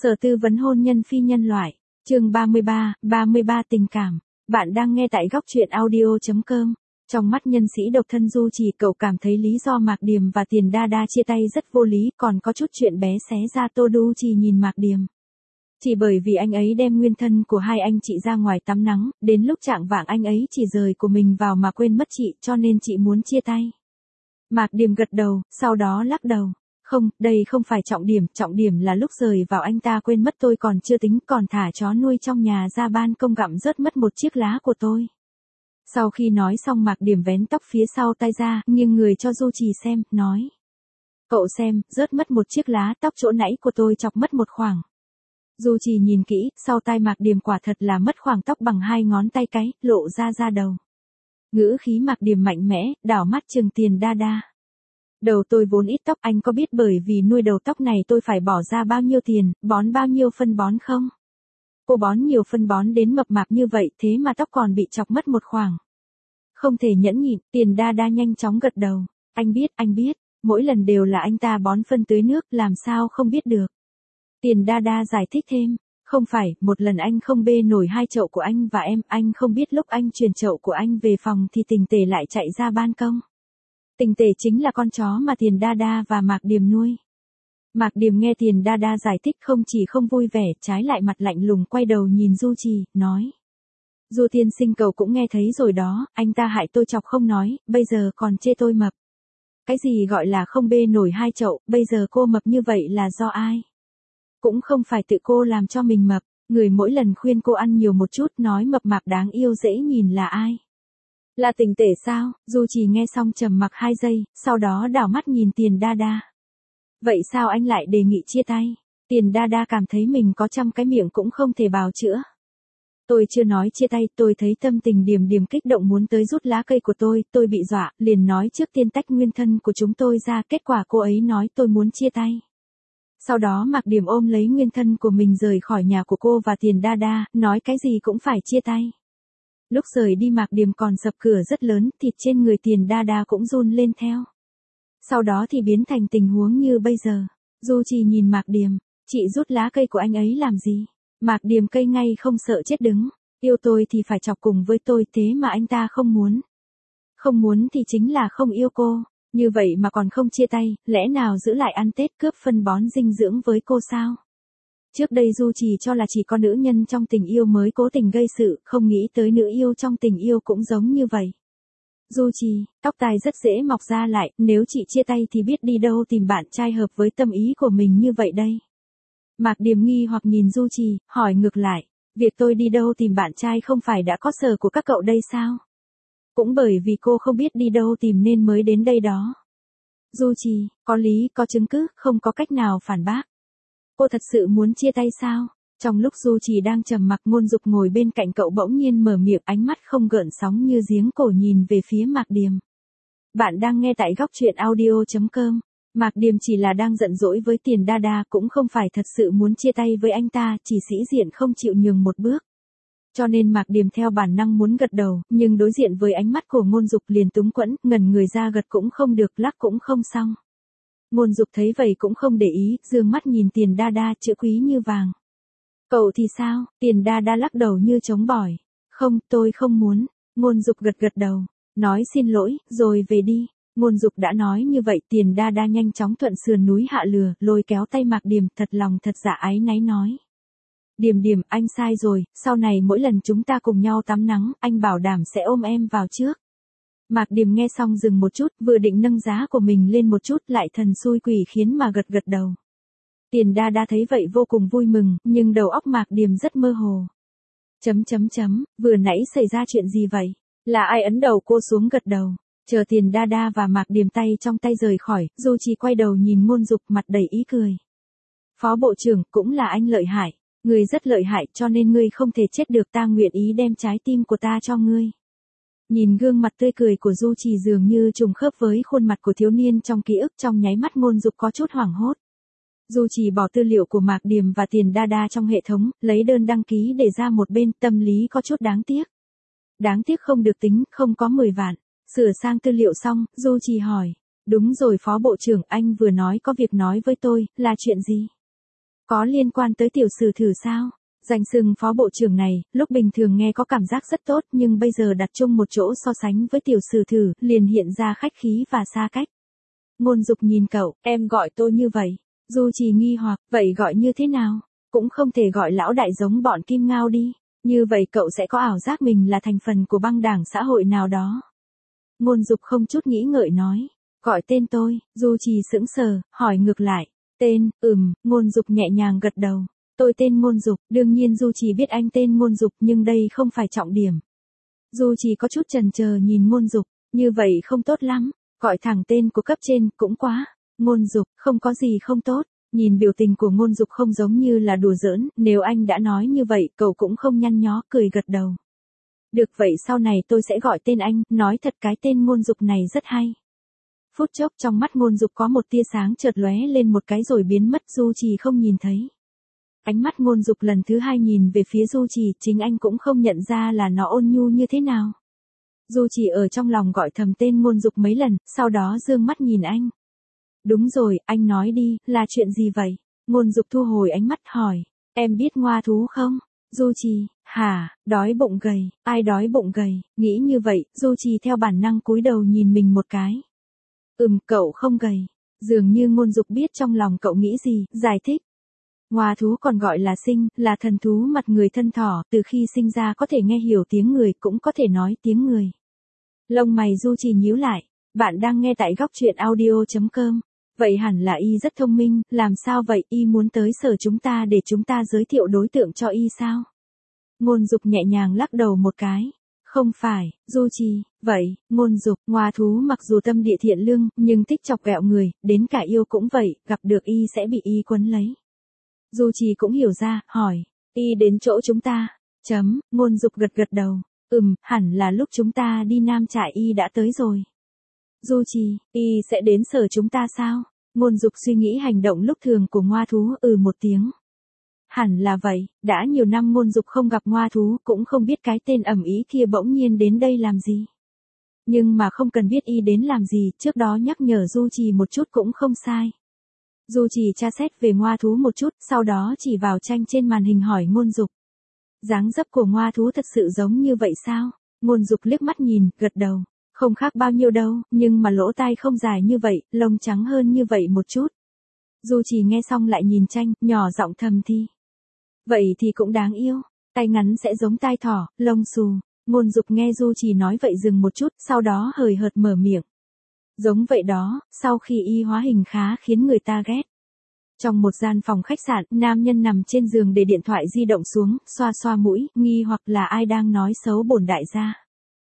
Sở tư vấn hôn nhân phi nhân loại, chương 33 tình cảm. Bạn đang nghe tại góc truyện audio.com. Trong mắt nhân sĩ độc thân Du Trì, cậu cảm thấy lý do Mạc Điềm và Tiền Đa Đa chia tay rất vô lý, còn có chút chuyện bé xé ra. Tô Du Trì nhìn Mạc Điềm. Chỉ bởi vì anh ấy đem nguyên thân của hai anh chị ra ngoài tắm nắng, đến lúc chạng vạng anh ấy chỉ rời của mình vào mà quên mất chị, cho nên chị muốn chia tay. Mạc Điềm gật đầu, sau đó lắc đầu. Không, đây không phải trọng điểm là lúc rời vào anh ta quên mất tôi còn chưa tính, còn thả chó nuôi trong nhà ra ban công gặm rớt mất một chiếc lá của tôi. Sau khi nói xong Mạc Điềm vén tóc phía sau tai ra, nghiêng người cho Du Trì xem, nói. Cậu xem, rớt mất một chiếc lá tóc chỗ nãy của tôi chọc mất một khoảng. Du Trì nhìn kỹ, sau tai Mạc Điềm quả thật là mất khoảng tóc bằng 2 ngón tay cái, lộ ra đầu. Ngữ khí Mạc Điềm mạnh mẽ, đảo mắt trừng Tiền Đa Đa. Đầu tôi vốn ít tóc, anh có biết bởi vì nuôi đầu tóc này tôi phải bỏ ra bao nhiêu tiền, bón bao nhiêu phân bón không? Cô bón nhiều phân bón đến mập mạp như vậy, thế mà tóc còn bị chọc mất một khoảng. Không thể nhẫn nhịn, Tiền Đa Đa nhanh chóng gật đầu. Anh biết, mỗi lần đều là anh ta bón phân tưới nước, làm sao không biết được. Tiền Đa Đa giải thích thêm, không phải, một lần anh không bê nổi 2 chậu của anh và em, anh không biết lúc anh chuyển chậu của anh về phòng thì Tình Tề lại chạy ra ban công. Tình Tề chính là con chó mà Tiền Đa Đa và Mạc Điềm nuôi. Mạc Điềm nghe Tiền Đa Đa giải thích không chỉ không vui vẻ, trái lại mặt lạnh lùng quay đầu nhìn Du Trì, nói. Du tiên sinh cậu cũng nghe thấy rồi đó, anh ta hại tôi chọc không nói, bây giờ còn chê tôi mập. Cái gì gọi là không bê nổi 2 chậu, bây giờ cô mập như vậy là do ai? Cũng không phải tự cô làm cho mình mập, người mỗi lần khuyên cô ăn nhiều một chút nói mập mạp đáng yêu dễ nhìn là ai? Là Tình Tề sao? Du Trì nghe xong trầm mặc 2 giây, sau đó đảo mắt nhìn Tiền Đa Đa. Vậy sao anh lại đề nghị chia tay? Tiền Đa Đa cảm thấy mình có 100 cái miệng cũng không thể bào chữa. Tôi chưa nói chia tay, tôi thấy tâm tình Điềm kích động muốn tới rút lá cây của tôi bị dọa, liền nói trước tiên tách nguyên thân của chúng tôi ra, kết quả cô ấy nói tôi muốn chia tay. Sau đó Mạc Điềm ôm lấy nguyên thân của mình rời khỏi nhà của cô và Tiền Đa Đa, nói cái gì cũng phải chia tay. Lúc rời đi Mạc Điềm còn sập cửa rất lớn, thịt trên người Tiền Đa Đa cũng run lên theo. Sau đó thì biến thành tình huống như bây giờ. Du Trì nhìn Mạc Điềm, chị rút lá cây của anh ấy làm gì? Mạc Điềm cây ngay không sợ chết đứng, yêu tôi thì phải chọc cùng với tôi, thế mà anh ta không muốn. Không muốn thì chính là không yêu cô, như vậy mà còn không chia tay, lẽ nào giữ lại ăn Tết cướp phân bón dinh dưỡng với cô sao? Trước đây Du Trì cho là chỉ có nữ nhân trong tình yêu mới cố tình gây sự, không nghĩ tới nữ yêu trong tình yêu cũng giống như vậy. Du Trì, tóc tai rất dễ mọc ra lại, nếu chị chia tay thì biết đi đâu tìm bạn trai hợp với tâm ý của mình như vậy đây. Mạc Điềm nghi hoặc nhìn Du Trì, hỏi ngược lại, việc tôi đi đâu tìm bạn trai không phải đã có sở của các cậu đây sao? Cũng bởi vì cô không biết đi đâu tìm nên mới đến đây đó. Du Trì, có lý, có chứng cứ, không có cách nào phản bác. Cô thật sự muốn chia tay sao? Trong lúc Du Trì đang trầm mặc, Ngôn Dục ngồi bên cạnh cậu bỗng nhiên mở miệng, ánh mắt không gợn sóng như giếng cổ nhìn về phía Mạc Điềm. Bạn đang nghe tại góc truyện audio.com. Mạc Điềm chỉ là đang giận dỗi với Tiền Đa Đa, cũng không phải thật sự muốn chia tay với anh ta, chỉ sĩ diện không chịu nhường một bước. Cho nên Mạc Điềm theo bản năng muốn gật đầu, nhưng đối diện với ánh mắt của Ngôn Dục liền túng quẫn, ngẩn người ra, gật cũng không được, lắc cũng không xong. Ngôn Dục thấy vậy cũng không để ý, dương mắt nhìn Tiền Đa Đa, chữ quý như vàng. Cậu thì sao? Tiền Đa Đa lắc đầu như chống bỏi. Không, tôi không muốn. Ngôn Dục gật đầu, nói xin lỗi, rồi về đi. Ngôn Dục đã nói như vậy, Tiền Đa Đa nhanh chóng thuận sườn núi hạ lừa, lôi kéo tay Mạc Điềm, thật lòng thật dạ áy náy nói. Điềm, anh sai rồi, sau này mỗi lần chúng ta cùng nhau tắm nắng, anh bảo đảm sẽ ôm em vào trước. Mạc Điềm nghe xong dừng một chút, vừa định nâng giá của mình lên một chút, lại thần xui quỷ khiến mà gật đầu. Tiền Đa Đa thấy vậy vô cùng vui mừng, nhưng đầu óc Mạc Điềm rất mơ hồ. Vừa nãy xảy ra chuyện gì vậy? Là ai ấn đầu cô xuống? Gật đầu. Chờ Tiền Đa Đa và Mạc Điềm tay trong tay rời khỏi, Du Trì quay đầu nhìn Ngôn Dục, mặt đầy ý cười. Phó bộ trưởng, cũng là anh lợi hại. Ngươi rất lợi hại, cho nên ngươi không thể chết được, ta nguyện ý đem trái tim của ta cho ngươi. Nhìn gương mặt tươi cười của Du Trì dường như trùng khớp với khuôn mặt của thiếu niên trong ký ức, trong nháy mắt Ngôn Dục có chút hoảng hốt. Du Trì bỏ tư liệu của Mạc Điềm và Tiền Đa Đa trong hệ thống, lấy đơn đăng ký để ra một bên, tâm lý có chút đáng tiếc. Đáng tiếc không được tính, không có 10 vạn. Sửa sang tư liệu xong, Du Trì hỏi. Đúng rồi Phó Bộ trưởng, anh vừa nói có việc nói với tôi, là chuyện gì? Có liên quan tới tiểu sử thử sao? Danh xưng phó bộ trưởng này, lúc bình thường nghe có cảm giác rất tốt nhưng bây giờ đặt chung một chỗ so sánh với tiểu sử thử, liền hiện ra khách khí và xa cách. Ngôn Dục nhìn cậu, em gọi tôi như vậy. Du Trì nghi hoặc, vậy gọi như thế nào? Cũng không thể gọi lão đại giống bọn Kim Ngao đi. Như vậy cậu sẽ có ảo giác mình là thành phần của băng đảng xã hội nào đó. Ngôn Dục không chút nghĩ ngợi nói. Gọi tên tôi, Du Trì sững sờ, hỏi ngược lại. Tên, Ngôn Dục nhẹ nhàng gật đầu. Tôi tên Ngôn Dục, đương nhiên Du Trì biết anh tên Ngôn Dục nhưng đây không phải trọng điểm. Du Trì có chút chần chờ nhìn Ngôn Dục, như vậy không tốt lắm, gọi thẳng tên của cấp trên cũng quá. Ngôn Dục, không có gì không tốt, nhìn biểu tình của Ngôn Dục không giống như là đùa giỡn, nếu anh đã nói như vậy cậu cũng không nhăn nhó cười gật đầu. Được vậy sau này tôi sẽ gọi tên anh, nói thật cái tên Ngôn Dục này rất hay. Phút chốc trong mắt Ngôn Dục có một tia sáng chợt lóe lên một cái rồi biến mất Du Trì không nhìn thấy. Ánh mắt Ngôn Dục lần thứ hai nhìn về phía Du Trì, chính anh cũng không nhận ra là nó ôn nhu như thế nào. Du Trì ở trong lòng gọi thầm tên Ngôn Dục mấy lần, sau đó dương mắt nhìn anh. Đúng rồi, anh nói đi, là chuyện gì vậy? Ngôn Dục thu hồi ánh mắt hỏi, em biết Ngoa Thú không? Du Trì, hả, đói bụng gầy, ai đói bụng gầy, nghĩ như vậy, Du Trì theo bản năng cúi đầu nhìn mình một cái. Cậu không gầy, dường như Ngôn Dục biết trong lòng cậu nghĩ gì, giải thích. Ngoa thú còn gọi là sinh, là thần thú mặt người thân thỏ, từ khi sinh ra có thể nghe hiểu tiếng người cũng có thể nói tiếng người. Lông mày Du Trì nhíu lại, bạn đang nghe tại góc truyện audio.com. Vậy hẳn là y rất thông minh, làm sao vậy, y muốn tới sở chúng ta để chúng ta giới thiệu đối tượng cho y sao? Ngôn Dục nhẹ nhàng lắc đầu một cái. Không phải, Du Trì, vậy, Ngôn Dục, Ngoa thú mặc dù tâm địa thiện lương, nhưng thích chọc ghẹo người, đến cả yêu cũng vậy, gặp được y sẽ bị y quấn lấy. Du Trì cũng hiểu ra, hỏi, y đến chỗ chúng ta, Ngôn Dục gật gật đầu, hẳn là lúc chúng ta đi Nam Trại y đã tới rồi. Du Trì, y sẽ đến sở chúng ta sao? Ngôn Dục suy nghĩ hành động lúc thường của Ngoa thú, một tiếng. Hẳn là vậy, đã nhiều năm Ngôn Dục không gặp Ngoa thú, cũng không biết cái tên ầm ĩ kia bỗng nhiên đến đây làm gì. Nhưng mà không cần biết y đến làm gì, trước đó nhắc nhở Du Trì một chút cũng không sai. Du Trì tra xét về Ngoa thú một chút, sau đó chỉ vào tranh trên màn hình hỏi Ngôn Dục. Dáng dấp của Ngoa thú thật sự giống như vậy sao? Ngôn Dục liếc mắt nhìn, gật đầu. Không khác bao nhiêu đâu, nhưng mà lỗ tai không dài như vậy, lông trắng hơn như vậy một chút. Du Trì nghe xong lại nhìn tranh, nhỏ giọng thầm thi. Vậy thì cũng đáng yêu, tai ngắn sẽ giống tai thỏ, lông xù. Ngôn Dục nghe Du Trì nói vậy dừng một chút, sau đó hời hợt mở miệng. Giống vậy đó, sau khi y hóa hình khá khiến người ta ghét. Trong một gian phòng khách sạn, nam nhân nằm trên giường để điện thoại di động xuống, xoa xoa mũi, nghi hoặc là ai đang nói xấu bổn đại gia.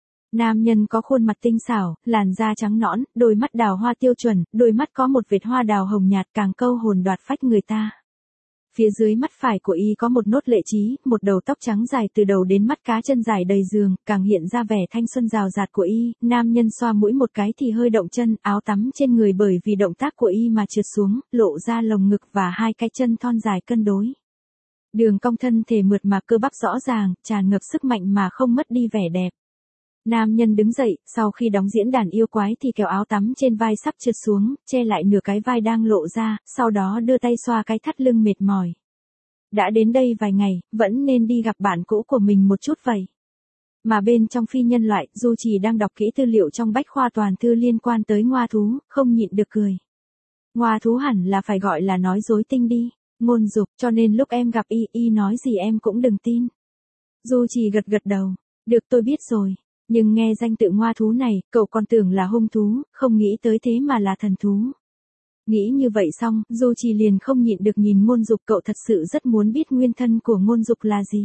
Nam nhân có khuôn mặt tinh xảo, làn da trắng nõn, đôi mắt đào hoa tiêu chuẩn, đôi mắt có một vệt hoa đào hồng nhạt càng câu hồn đoạt phách người ta. Phía dưới mắt phải của y có một nốt lệ trí, một đầu tóc trắng dài từ đầu đến mắt cá chân dài đầy giường, càng hiện ra vẻ thanh xuân rào rạt của y. Nam nhân xoa mũi một cái thì hơi động chân, áo tắm trên người bởi vì động tác của y mà trượt xuống, lộ ra lồng ngực và hai cái chân thon dài cân đối. Đường cong thân thể mượt mà cơ bắp rõ ràng, tràn ngập sức mạnh mà không mất đi vẻ đẹp. Nam nhân đứng dậy, sau khi đóng diễn đàn yêu quái thì kéo áo tắm trên vai sắp trượt xuống, che lại nửa cái vai đang lộ ra, sau đó đưa tay xoa cái thắt lưng mệt mỏi. Đã đến đây vài ngày, vẫn nên đi gặp bạn cũ của mình một chút vậy. Mà bên trong phi nhân loại, Du Trì đang đọc kỹ tư liệu trong bách khoa toàn thư liên quan tới Ngoa thú, không nhịn được cười. Ngoa thú hẳn là phải gọi là nói dối tinh đi, Ngôn Dục, cho nên lúc em gặp y nói gì em cũng đừng tin. Du Trì gật gật đầu, được tôi biết rồi. Nhưng nghe danh tự Ngoa thú này, cậu còn tưởng là hung thú, không nghĩ tới thế mà là thần thú. Nghĩ như vậy xong, Du Trì liền không nhịn được nhìn Ngôn Dục, cậu thật sự rất muốn biết nguyên thân của Ngôn Dục là gì.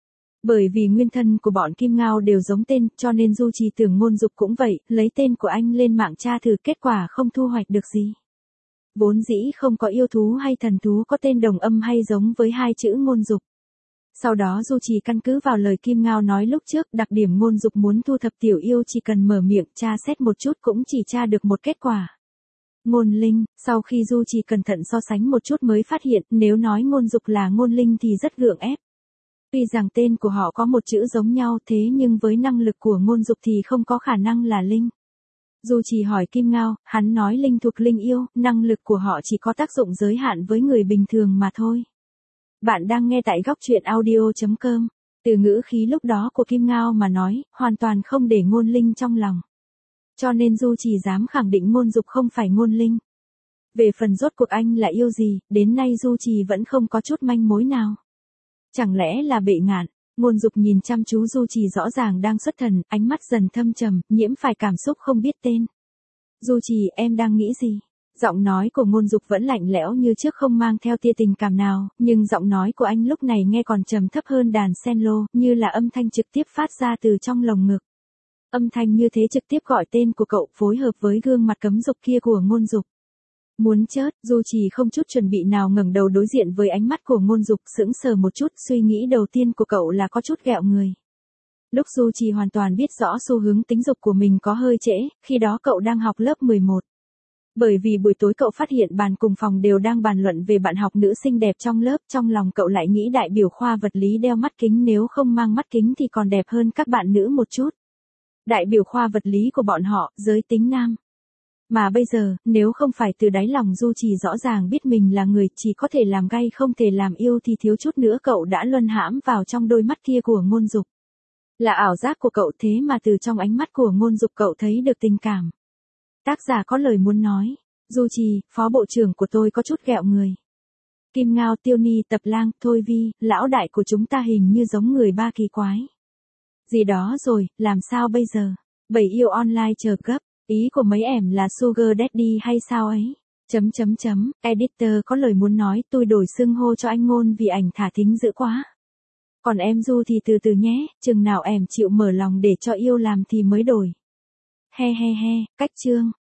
Bởi vì nguyên thân của bọn Kim Ngao đều giống tên, cho nên Du Trì tưởng Ngôn Dục cũng vậy, lấy tên của anh lên mạng tra thử, kết quả không thu hoạch được gì. Vốn dĩ không có yêu thú hay thần thú có tên đồng âm hay giống với hai chữ Ngôn Dục. Sau đó Du Trì căn cứ vào lời Kim Ngao nói lúc trước, đặc điểm Ngôn Dục muốn thu thập tiểu yêu chỉ cần mở miệng tra xét một chút cũng chỉ tra được một kết quả. Ngôn Linh, sau khi Du Trì cẩn thận so sánh một chút mới phát hiện, nếu nói Ngôn Dục là Ngôn Linh thì rất gượng ép. Tuy rằng tên của họ có một chữ giống nhau thế nhưng với năng lực của Ngôn Dục thì không có khả năng là Linh. Du Trì hỏi Kim Ngao, hắn nói Linh thuộc Linh yêu, năng lực của họ chỉ có tác dụng giới hạn với người bình thường mà thôi. Bạn đang nghe tại góc truyện audio.com. Từ ngữ khí lúc đó của Kim Ngao mà nói, hoàn toàn không để Ngôn Linh trong lòng. Cho nên Du Trì dám khẳng định Ngôn Dục không phải Ngôn Linh. Về phần rốt cuộc anh là yêu gì, đến nay Du Trì vẫn không có chút manh mối nào. Chẳng lẽ là Bệ Ngạn? Ngôn Dục nhìn chăm chú Du Trì rõ ràng đang xuất thần, ánh mắt dần thâm trầm, nhiễm phải cảm xúc không biết tên. Du Trì, em đang nghĩ gì? Giọng nói của Ngôn Dục vẫn lạnh lẽo như trước, không mang theo tia tình cảm nào, nhưng giọng nói của anh lúc này nghe còn trầm thấp hơn đàn cello, như là âm thanh trực tiếp phát ra từ trong lồng ngực. Âm thanh như thế trực tiếp gọi tên của cậu, phối hợp với gương mặt cấm dục kia của Ngôn Dục. Muốn chớt, Du Trì không chút chuẩn bị nào ngẩng đầu đối diện với ánh mắt của Ngôn Dục, sững sờ một chút, suy nghĩ đầu tiên của cậu là có chút ghẹo người. Lúc Du Trì hoàn toàn biết rõ xu hướng tính dục của mình có hơi trễ, khi đó cậu đang học lớp 11. Bởi vì buổi tối cậu phát hiện bàn cùng phòng đều đang bàn luận về bạn học nữ xinh đẹp trong lớp, trong lòng cậu lại nghĩ đại biểu khoa vật lý đeo mắt kính, nếu không mang mắt kính thì còn đẹp hơn các bạn nữ một chút. Đại biểu khoa vật lý của bọn họ, giới tính nam. Mà bây giờ, nếu không phải từ đáy lòng Du Trì rõ ràng biết mình là người chỉ có thể làm gay không thể làm yêu thì thiếu chút nữa cậu đã luân hãm vào trong đôi mắt kia của Ngôn Dục. Là ảo giác của cậu, thế mà từ trong ánh mắt của Ngôn Dục cậu thấy được tình cảm. Tác giả có lời muốn nói. Du Trì, phó bộ trưởng của tôi có chút ghẹo người. Kim Ngao, Tiêu Ni, Tập Lang, Thôi Vi, lão đại của chúng ta hình như giống người ba kỳ quái. Gì đó rồi, làm sao bây giờ? Bảy yêu online chờ gấp. Ý của mấy em là Sugar Daddy hay sao ấy? Editor có lời muốn nói, tôi đổi xưng hô cho anh Ngôn vì ảnh thả thính dữ quá. Còn em Du thì từ từ nhé, chừng nào em chịu mở lòng để cho yêu làm thì mới đổi. He he he, cách chương.